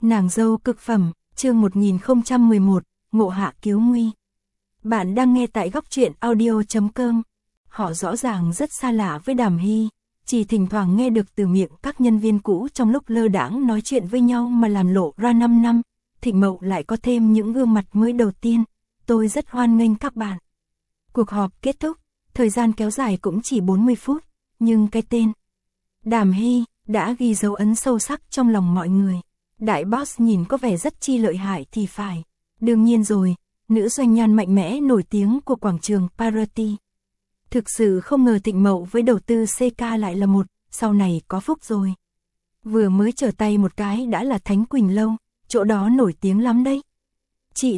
Nàng dâu cực phẩm, chương 1011, ngộ hạ cứu nguy. Bạn đang nghe tại góc truyện audio.com. Họ rõ ràng rất xa lạ với Đàm Hy, chỉ thỉnh thoảng nghe được từ miệng các nhân viên cũ trong lúc lơ đãng nói chuyện với nhau mà làm lộ ra 5 năm. Thịnh Mậu lại có thêm những gương mặt mới đầu tiên. Tôi rất hoan nghênh các bạn. Cuộc họp kết thúc, thời gian kéo dài cũng chỉ 40 phút, nhưng cái tên Đàm Hy đã ghi dấu ấn sâu sắc trong lòng mọi người. Đại boss nhìn có vẻ rất chi lợi hại thì phải. Đương nhiên rồi, nữ doanh nhân mạnh mẽ nổi tiếng của quảng trường Parati. Thực sự không ngờ Thịnh Mậu với đầu tư CK lại là một, sau này có phúc rồi. Vừa mới trở tay một cái đã là Thánh Quỳnh Lâu, chỗ đó nổi tiếng lắm đấy. Chị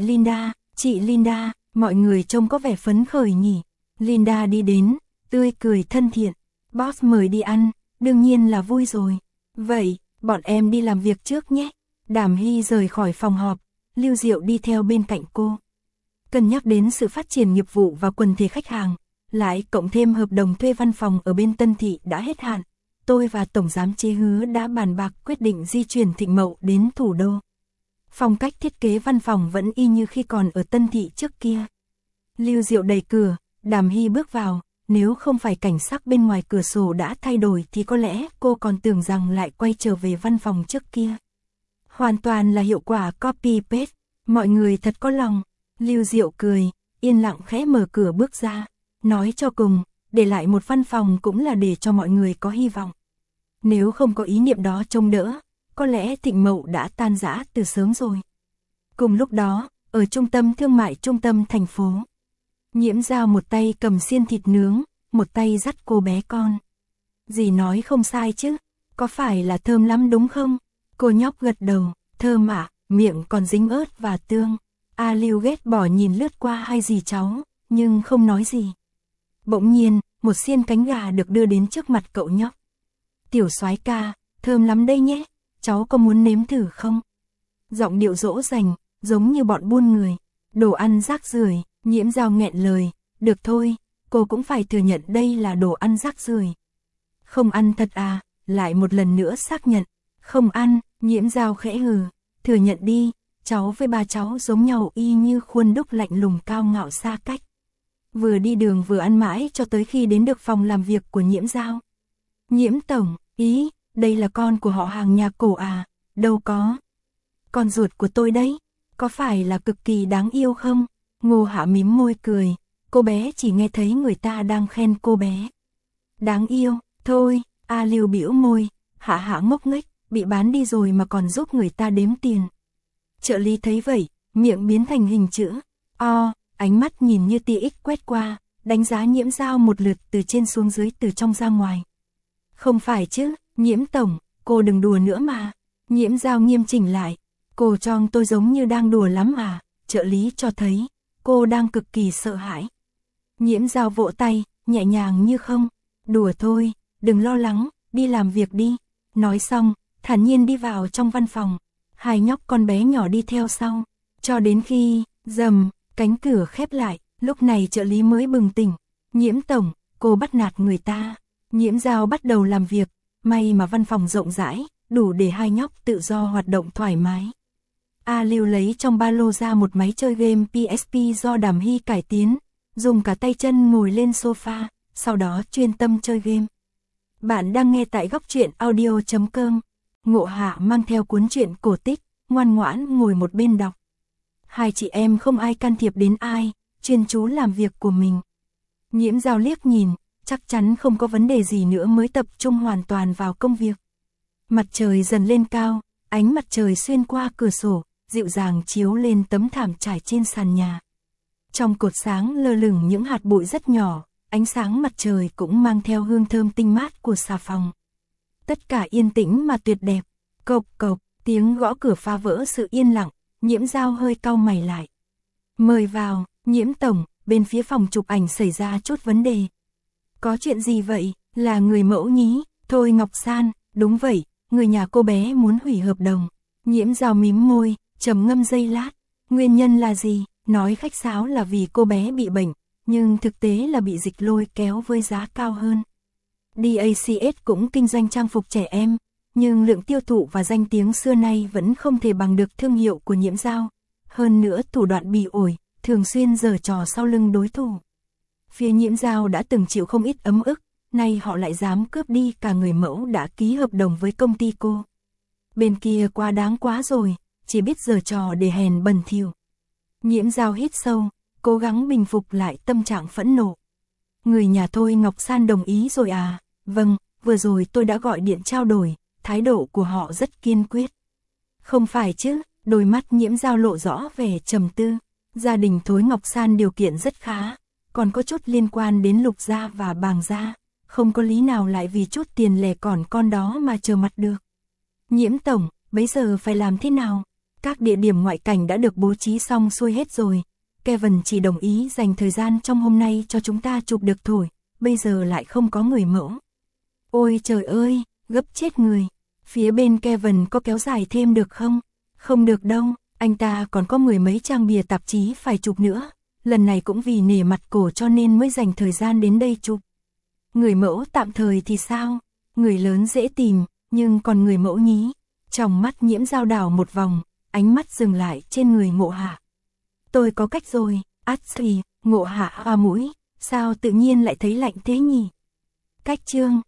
Linda, mọi người trông có vẻ phấn khởi nhỉ. Linda đi đến, tươi cười thân thiện. Boss mời đi ăn, đương nhiên là vui rồi. Vậy, bọn em đi làm việc trước nhé. Đàm Hy rời khỏi phòng họp, Lưu Diệu đi theo bên cạnh cô. Cân nhắc đến sự phát triển nghiệp vụ và quần thể khách hàng, lại cộng thêm hợp đồng thuê văn phòng ở bên Tân Thị đã hết hạn. Tôi và Tổng Giám chế Hứa đã bàn bạc quyết định di chuyển Thịnh Mậu đến thủ đô. Phong cách thiết kế văn phòng vẫn y như khi còn ở Tân Thị trước kia. Lưu Diệu đẩy cửa, Đàm Hy bước vào. Nếu không phải cảnh sắc bên ngoài cửa sổ đã thay đổi thì có lẽ cô còn tưởng rằng lại quay trở về văn phòng trước kia. Hoàn toàn là hiệu quả copy-paste, mọi người thật có lòng. Lưu Diệu cười, yên lặng khẽ mở cửa bước ra. Nói cho cùng, để lại một văn phòng cũng là để cho mọi người có hy vọng. Nếu không có ý niệm đó trông đỡ, có lẽ Thịnh Mậu đã tan rã từ sớm rồi. Cùng lúc đó, ở trung tâm thương mại trung tâm thành phố, Nhiễm Dao một tay cầm xiên thịt nướng, một tay dắt cô bé con. Dì nói không sai chứ, có phải là thơm lắm đúng không? Cô nhóc gật đầu, thơm ạ, miệng còn dính ớt và tương. A Lưu ghét bỏ nhìn lướt qua hai dì cháu, nhưng không nói gì. Bỗng nhiên, một xiên cánh gà được đưa đến trước mặt cậu nhóc. Tiểu soái ca, thơm lắm đây nhé, cháu có muốn nếm thử không? Giọng điệu dỗ dành, giống như bọn buôn người. Đồ ăn rác rưởi. Nhiễm Dao nghẹn lời, được thôi, cô cũng phải thừa nhận đây là đồ ăn rác rưởi. Không ăn thật à, lại một lần nữa xác nhận, không ăn. Nhiễm Dao khẽ hừ, thừa nhận đi, cháu với ba cháu giống nhau y như khuôn đúc lạnh lùng cao ngạo xa cách. Vừa đi đường vừa ăn mãi cho tới khi đến được phòng làm việc của Nhiễm Dao. Nhiễm tổng, ý, đây là con của họ hàng nhà cổ à, đâu có. Con ruột của tôi đấy, có phải là cực kỳ đáng yêu không? Ngô Hạ mím môi cười, cô bé chỉ nghe thấy người ta đang khen cô bé. Đáng yêu, thôi, A Lưu bĩu môi, Hạ ngốc nghếch, bị bán đi rồi mà còn giúp người ta đếm tiền. Trợ lý thấy vậy, miệng biến thành hình chữ O, ánh mắt nhìn như tia X quét qua, đánh giá Nhiễm Dao một lượt từ trên xuống dưới từ trong ra ngoài. Không phải chứ, Nhiễm tổng, cô đừng đùa nữa mà. Nhiễm Dao nghiêm chỉnh lại, cô trông tôi giống như đang đùa lắm à, trợ lý cho thấy cô đang cực kỳ sợ hãi. Nhiễm Dao vỗ tay, nhẹ nhàng như không. Đùa thôi, đừng lo lắng, đi làm việc đi. Nói xong, thản nhiên đi vào trong văn phòng. Hai nhóc con bé nhỏ đi theo sau. Cho đến khi, rầm, cánh cửa khép lại, lúc này trợ lý mới bừng tỉnh. Nhiễm tổng, cô bắt nạt người ta. Nhiễm Dao bắt đầu làm việc, may mà văn phòng rộng rãi, đủ để hai nhóc tự do hoạt động thoải mái. A Lưu lấy trong ba lô ra một máy chơi game PSP do Đàm Hy cải tiến, dùng cả tay chân ngồi lên sofa, sau đó chuyên tâm chơi game. Bạn đang nghe tại góc truyện audio.com. Ngộ Hạ mang theo cuốn truyện cổ tích, ngoan ngoãn ngồi một bên đọc. Hai chị em không ai can thiệp đến ai, chuyên chú làm việc của mình. Nhiễm Dao liếc nhìn, chắc chắn không có vấn đề gì nữa mới tập trung hoàn toàn vào công việc. Mặt trời dần lên cao, ánh mặt trời xuyên qua cửa sổ, dịu dàng chiếu lên tấm thảm trải trên sàn nhà. Trong cột sáng lơ lửng những hạt bụi rất nhỏ, ánh sáng mặt trời cũng mang theo hương thơm tinh mát của xà phòng. Tất cả yên tĩnh mà tuyệt đẹp. Cộc cộc, tiếng gõ cửa phá vỡ sự yên lặng, Nhiễm Dao hơi cau mày lại. Mời vào, Nhiễm tổng, bên phía phòng chụp ảnh xảy ra chút vấn đề. Có chuyện gì vậy, là người mẫu nhí? Thôi Ngọc San, đúng vậy, người nhà cô bé muốn hủy hợp đồng. Nhiễm Dao mím môi, trầm ngâm giây lát. Nguyên nhân là gì? Nói khách sáo là vì cô bé bị bệnh, nhưng thực tế là bị dịch lôi kéo với giá cao hơn. DACS cũng kinh doanh trang phục trẻ em, nhưng lượng tiêu thụ và danh tiếng xưa nay vẫn không thể bằng được thương hiệu của Nhiễm Dao. Hơn nữa thủ đoạn bỉ ổi, thường xuyên giở trò sau lưng đối thủ. Phía Nhiễm Dao đã từng chịu không ít ấm ức, nay họ lại dám cướp đi cả người mẫu đã ký hợp đồng với công ty cô. Bên kia quá đáng quá rồi, chỉ biết giở trò để hèn bẩn thỉu. Nhiễm Dao hít sâu, cố gắng bình phục lại tâm trạng phẫn nộ. Người nhà tôi Ngọc San đồng ý rồi à? Vâng, vừa rồi tôi đã gọi điện trao đổi, thái độ của họ rất kiên quyết. Không phải chứ, đôi mắt Nhiễm Dao lộ rõ vẻ trầm tư. Gia đình Thối Ngọc San điều kiện rất khá, còn có chút liên quan đến Lục gia và Bàng gia, không có lý nào lại vì chút tiền lẻ còn con đó mà trở mặt được. Nhiễm tổng, bấy giờ phải làm thế nào? Các địa điểm ngoại cảnh đã được bố trí xong xuôi hết rồi. Kevin chỉ đồng ý dành thời gian trong hôm nay cho chúng ta chụp được thôi, bây giờ lại không có người mẫu. Ôi trời ơi, gấp chết người. Phía bên Kevin có kéo dài thêm được không? Không được đâu, anh ta còn có 10 mấy trang bìa tạp chí phải chụp nữa. Lần này cũng vì nể mặt cổ cho nên mới dành thời gian đến đây chụp. Người mẫu tạm thời thì sao? Người lớn dễ tìm, nhưng còn người mẫu nhí. Trong mắt Nhiễm Dao đảo một vòng, ánh mắt dừng lại trên người Ngộ Hạ. Tôi có cách rồi, Ngộ Hạ xoa mũi, sao tự nhiên lại thấy lạnh thế nhỉ? Cách chương